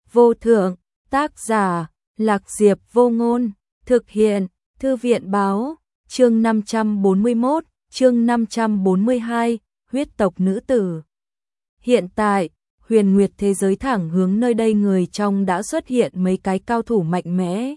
vô thượng, tác giả, Lạc Diệp Vô Ngôn, thực hiện, Thư viện báo, chương 541, chương 542, huyết tộc nữ tử. Hiện tại, huyền nguyệt thế giới thẳng hướng nơi đây người trong đã xuất hiện mấy cái cao thủ mạnh mẽ.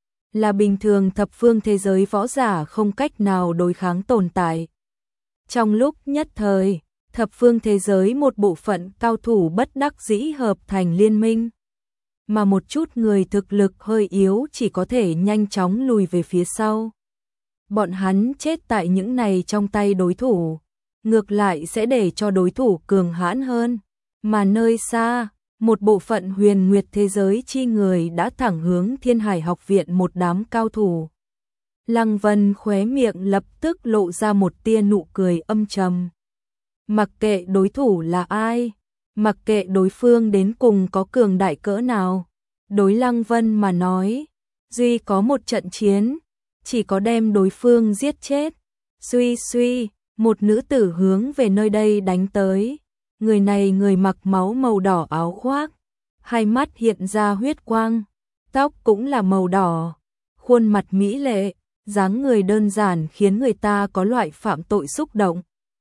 Là bình thường thập phương thế giới võ giả không cách nào đối kháng tồn tại. Trong lúc nhất thời, thập phương thế giới một bộ phận cao thủ bất đắc dĩ hợp thành liên minh. Mà một chút người thực lực hơi yếu chỉ có thể nhanh chóng lùi về phía sau. Bọn hắn chết tại những này trong tay đối thủ, ngược lại sẽ để cho đối thủ cường hãn hơn. Mà nơi xa, một bộ phận huyền nguyệt thế giới chi người đã thẳng hướng Thiên Hải học viện một đám cao thủ. Lăng Vân khóe miệng lập tức lộ ra một tia nụ cười âm trầm. Mặc kệ đối thủ là ai, mặc kệ đối phương đến cùng có cường đại cỡ nào, đối Lăng Vân mà nói, duy có một trận chiến, chỉ có đem đối phương giết chết. Suy suy, một nữ tử hướng về nơi đây đánh tới. Người này người mặc máu màu đỏ áo khoác, hai mắt hiện ra huyết quang, tóc cũng là màu đỏ, khuôn mặt mỹ lệ, dáng người đơn giản khiến người ta có loại phạm tội xúc động.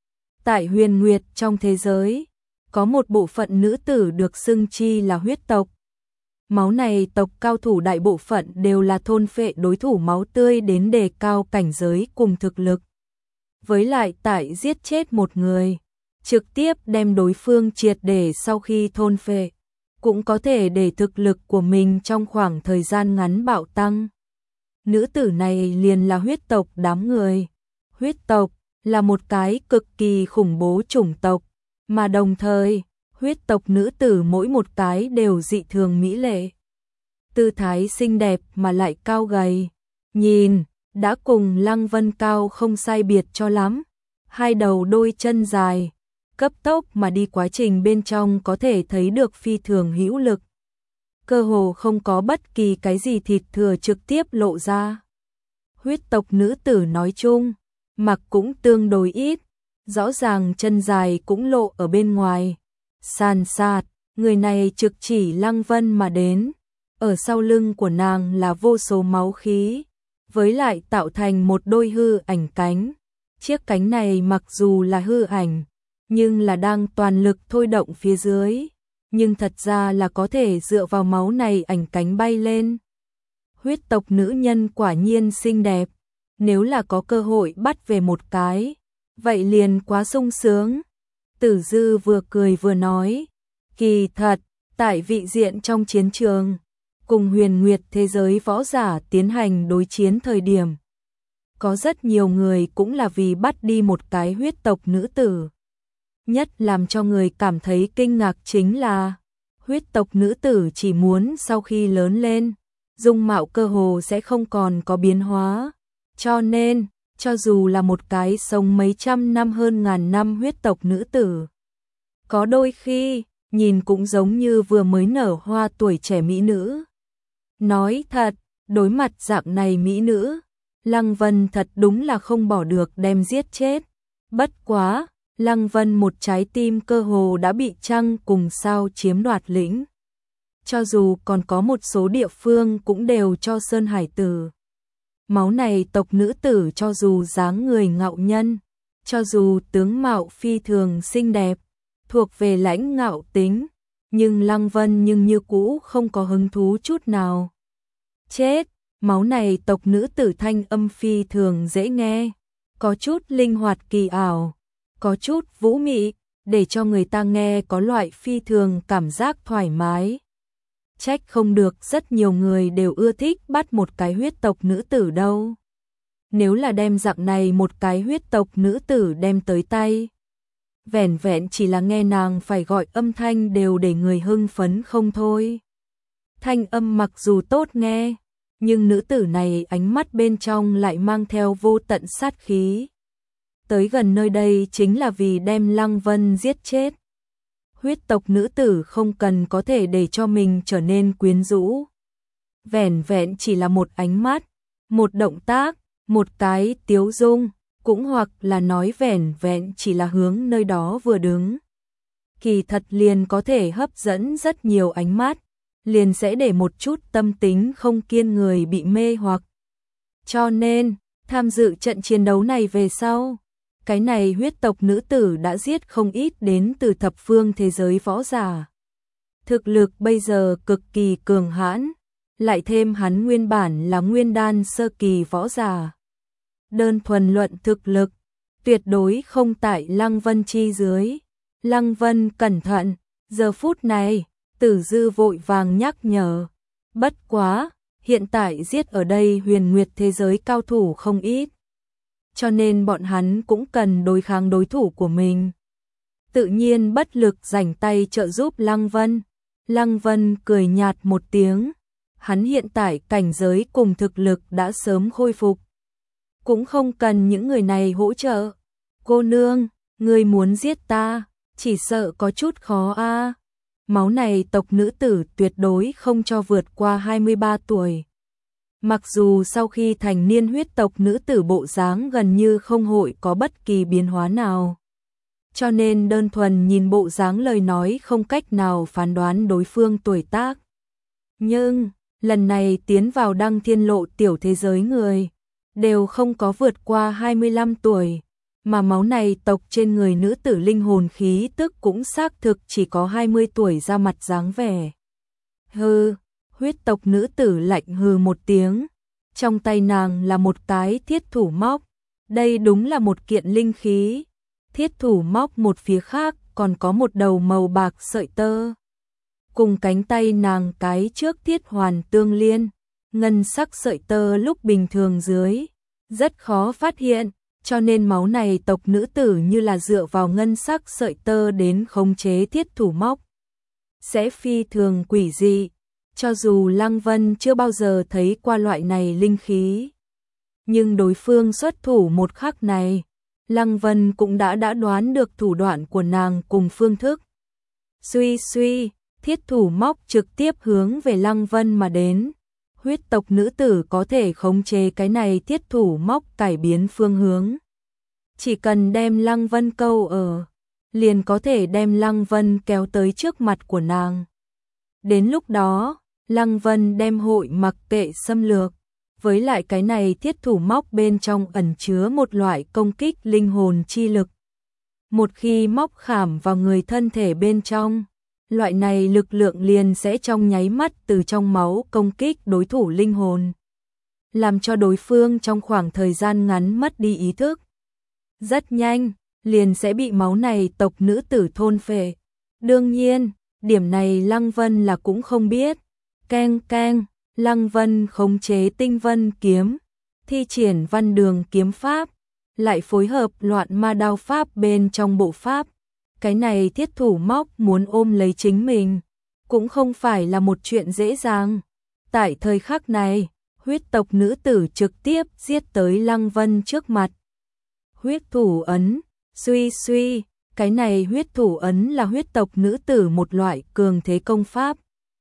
Tại huyền nguyệt trong thế giới, có một bộ phận nữ tử được xưng chi là huyết tộc. Máu này tộc cao thủ đại bộ phận đều là thôn phệ đối thủ máu tươi đến đề cao cảnh giới cùng thực lực. Với lại tại giết chết một người, trực tiếp đem đối phương triệt để sau khi thôn phệ, cũng có thể để thực lực của mình trong khoảng thời gian ngắn bạo tăng. Nữ tử này liền là huyết tộc đám người. Huyết tộc là một cái cực kỳ khủng bố chủng tộc, mà đồng thời, huyết tộc nữ tử mỗi một cái đều dị thường mỹ lệ. Tư thái xinh đẹp mà lại cao gầy, nhìn, đã cùng Lăng Vân cao không sai biệt cho lắm. Hai đầu đôi chân dài, cấp tốc mà đi quá trình bên trong có thể thấy được phi thường hữu lực. Cơ hồ không có bất kỳ cái gì thịt thừa trực tiếp lộ ra. Huyết tộc nữ tử nói chung, mặc cũng tương đối ít, rõ ràng chân dài cũng lộ ở bên ngoài. Sàn sạt, người này trực chỉ Lăng Vân mà đến, ở sau lưng của nàng là vô số máu khí, với lại tạo thành một đôi hư ảnh cánh. Chiếc cánh này mặc dù là hư ảnh, nhưng là đang toàn lực thôi động phía dưới, nhưng thật ra là có thể dựa vào máu này ảnh cánh bay lên. Huyết tộc nữ nhân quả nhiên xinh đẹp, nếu là có cơ hội bắt về một cái, vậy liền quá sung sướng. Tử Dư vừa cười vừa nói, kỳ thật, tại vị diện trong chiến trường, cùng huyền nguyệt thế giới võ giả tiến hành đối chiến thời điểm, có rất nhiều người cũng là vì bắt đi một cái huyết tộc nữ tử. Nhất làm cho người cảm thấy kinh ngạc chính là, huyết tộc nữ tử chỉ muốn sau khi lớn lên, dung mạo cơ hồ sẽ không còn có biến hóa. Cho nên, cho dù là một cái sống mấy trăm năm hơn ngàn năm huyết tộc nữ tử, có đôi khi, nhìn cũng giống như vừa mới nở hoa tuổi trẻ mỹ nữ. Nói thật, đối mặt dạng này mỹ nữ, Lăng Vân thật đúng là không bỏ được đem giết chết. Bất quá, Lăng Vân một trái tim cơ hồ đã bị trăng cùng sao chiếm đoạt lĩnh. Cho dù còn có một số địa phương cũng đều cho Sơn Hải tử. Máu này tộc nữ tử cho dù dáng người ngạo nhân, cho dù tướng mạo phi thường xinh đẹp, thuộc về lãnh ngạo tính, nhưng Lăng Vân nhưng như cũ không có hứng thú chút nào. Chết, máu này tộc nữ tử thanh âm phi thường dễ nghe, có chút linh hoạt kỳ ảo, có chút vũ mị, để cho người ta nghe có loại phi thường cảm giác thoải mái. Trách không được rất nhiều người đều ưa thích bắt một cái huyết tộc nữ tử đâu. Nếu là đem dạng này một cái huyết tộc nữ tử đem tới tay, vẻn vẹn chỉ là nghe nàng phải gọi âm thanh đều để người hưng phấn không thôi. Thanh âm mặc dù tốt nghe, nhưng nữ tử này ánh mắt bên trong lại mang theo vô tận sát khí. Tới gần nơi đây chính là vì đem Lăng Vân giết chết. Huyết tộc nữ tử không cần có thể để cho mình trở nên quyến rũ. Vẻn vẹn chỉ là một ánh mắt, một động tác, một cái tiếu dung, cũng hoặc là nói vẻn vẹn chỉ là hướng nơi đó vừa đứng. Kỳ thật liền có thể hấp dẫn rất nhiều ánh mắt, liền sẽ để một chút tâm tính không kiên người bị mê hoặc. Cho nên, tham dự trận chiến đấu này về sau, cái này huyết tộc nữ tử đã giết không ít đến từ thập phương thế giới võ giả. Thực lực bây giờ cực kỳ cường hãn, lại thêm hắn nguyên bản là nguyên đan sơ kỳ võ giả. Đơn thuần luận thực lực, tuyệt đối không tại Lăng Vân chi dưới. Lăng Vân cẩn thận, giờ phút này, Tử Dư vội vàng nhắc nhở. Bất quá, hiện tại giết ở đây huyền nguyệt thế giới cao thủ không ít. Cho nên bọn hắn cũng cần đối kháng đối thủ của mình. Tự nhiên bất lực rảnh tay trợ giúp Lăng Vân. Lăng Vân cười nhạt một tiếng. Hắn hiện tại cảnh giới cùng thực lực đã sớm khôi phục. Cũng không cần những người này hỗ trợ. Cô nương, người muốn giết ta, chỉ sợ có chút khó a. Máu này tộc nữ tử tuyệt đối không cho vượt qua 23 tuổi. Mặc dù sau khi thành niên huyết tộc nữ tử bộ dáng gần như không hội có bất kỳ biến hóa nào. Cho nên đơn thuần nhìn bộ dáng lời nói không cách nào phán đoán đối phương tuổi tác. Nhưng, lần này tiến vào Đăng Thiên Lộ tiểu thế giới người, đều không có vượt qua 25 tuổi. Mà máu này tộc trên người nữ tử linh hồn khí tức cũng xác thực chỉ có 20 tuổi ra mặt dáng vẻ. Hừ, huyết tộc nữ tử lạnh hừ một tiếng. Trong tay nàng là một cái thiết thủ móc. Đây đúng là một kiện linh khí. Thiết thủ móc một phía khác còn có một đầu màu bạc sợi tơ. Cùng cánh tay nàng cái trước thiết hoàn tương liên. Ngân sắc sợi tơ lúc bình thường dưới rất khó phát hiện. Cho nên máu này tộc nữ tử như là dựa vào ngân sắc sợi tơ đến khống chế thiết thủ móc. Sẽ phi thường quỷ dị, cho dù Lăng Vân chưa bao giờ thấy qua loại này linh khí. Nhưng đối phương xuất thủ một khắc này, Lăng Vân cũng đã đoán được thủ đoạn của nàng cùng phương thức. Suy suy, thiết thủ móc trực tiếp hướng về Lăng Vân mà đến. Huyết tộc nữ tử có thể khống chế cái này thiết thủ móc cải biến phương hướng. Chỉ cần đem Lăng Vân câu ở, liền có thể đem Lăng Vân kéo tới trước mặt của nàng. Đến lúc đó, Lăng Vân đem hội mặc kệ xâm lược, với lại cái này thiết thủ móc bên trong ẩn chứa một loại công kích linh hồn chi lực. Một khi móc khảm vào người thân thể bên trong, loại này lực lượng liền sẽ trong nháy mắt từ trong máu công kích đối thủ linh hồn, làm cho đối phương trong khoảng thời gian ngắn mất đi ý thức. Rất nhanh, liền sẽ bị máu này tộc nữ tử thôn phệ. Đương nhiên, điểm này Lăng Vân là cũng không biết. Keng keng, Lăng Vân khống chế tinh vân kiếm, thi triển văn đường kiếm pháp, lại phối hợp loạn ma đao pháp bên trong bộ pháp. Cái này thiết thủ móc muốn ôm lấy chính mình, cũng không phải là một chuyện dễ dàng. Tại thời khắc này, huyết tộc nữ tử trực tiếp giết tới Lăng Vân trước mặt. Huyết thủ ấn, suy suy, cái này huyết thủ ấn là huyết tộc nữ tử một loại cường thế công pháp.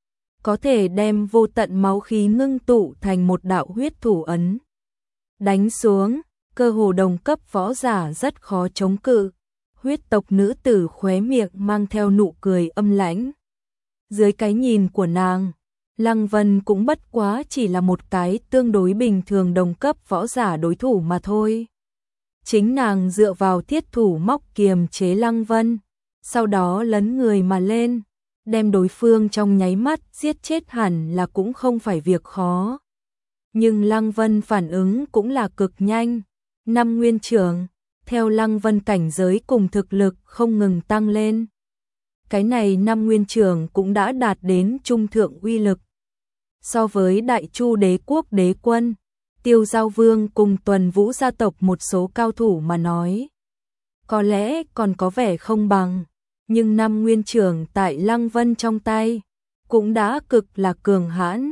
Có thể đem vô tận máu khí ngưng tụ thành một đạo huyết thủ ấn. Đánh xuống, cơ hồ đồng cấp võ giả rất khó chống cự. Huyết tộc nữ tử khóe miệng mang theo nụ cười âm lãnh. Dưới cái nhìn của nàng, Lăng Vân cũng bất quá chỉ là một cái tương đối bình thường đồng cấp võ giả đối thủ mà thôi. Chính nàng dựa vào thiết thủ móc kiềm chế Lăng Vân, sau đó lấn người mà lên, đem đối phương trong nháy mắt giết chết hẳn là cũng không phải việc khó. Nhưng Lăng Vân phản ứng cũng là cực nhanh. Năm nguyên trưởng, theo Lăng Vân cảnh giới cùng thực lực không ngừng tăng lên. Cái này năm nguyên trưởng cũng đã đạt đến trung thượng uy lực. So với Đại Chu đế quốc đế quân, Tiêu Giao Vương cùng Tuần Vũ gia tộc một số cao thủ mà nói, có lẽ còn có vẻ không bằng, nhưng năm nguyên trưởng tại Lăng Vân trong tay cũng đã cực là cường hãn.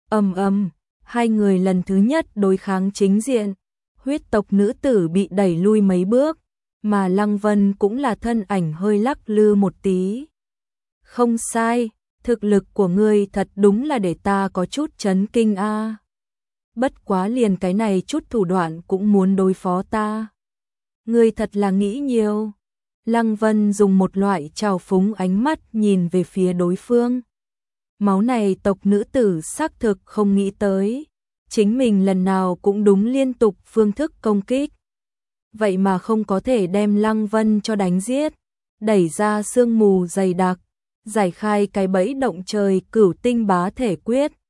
Hai người lần thứ nhất đối kháng chính diện, huyết tộc nữ tử bị đẩy lui mấy bước, mà Lăng Vân cũng là thân ảnh hơi lắc lư một tí. Không sai, thực lực của ngươi thật đúng là để ta có chút chấn kinh a. Bất quá liền cái này chút thủ đoạn cũng muốn đối phó ta. Ngươi thật là nghĩ nhiều. Lăng Vân dùng một loại trào phúng ánh mắt nhìn về phía đối phương. máu này tộc nữ tử xác thực không nghĩ tới. Chính mình lần nào cũng đúng liên tục phương thức công kích. Vậy mà không có thể đem Lăng Vân cho đánh giết. Đẩy ra sương mù dày đặc, giải khai cái bẫy động trời cửu tinh bá thể quyết.